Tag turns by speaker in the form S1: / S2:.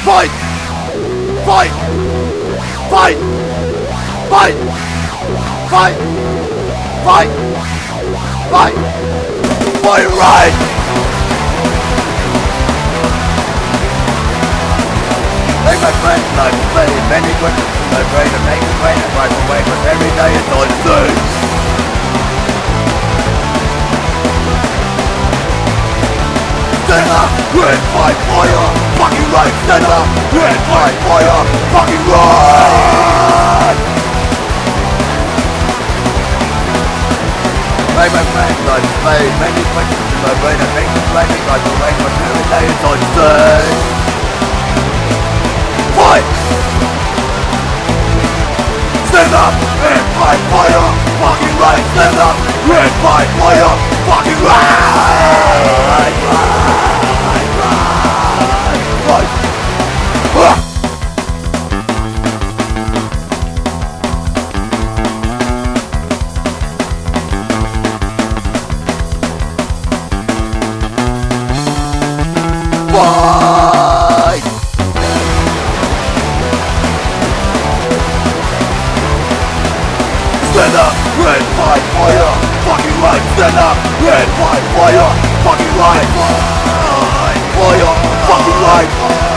S1: Fight! Fight! Fight! Fight! Fight! Fight! Fight! For your right! Make my friends life play many questions in my brain and make it rain and wipe away, but every day it's all the same. Stand up and fight for your fucking right. Stand up and fight for your fucking right. Make my friends life play many questions in my brain and make it rain and wipe away, but every day it's all the same. Fight! Stand up and fight for your fucking right. Stand up and fight for your fucking right. Fight! Stand up and fight for your fucking right. Stand up and fight for your fucking right. Fight for your fucking right.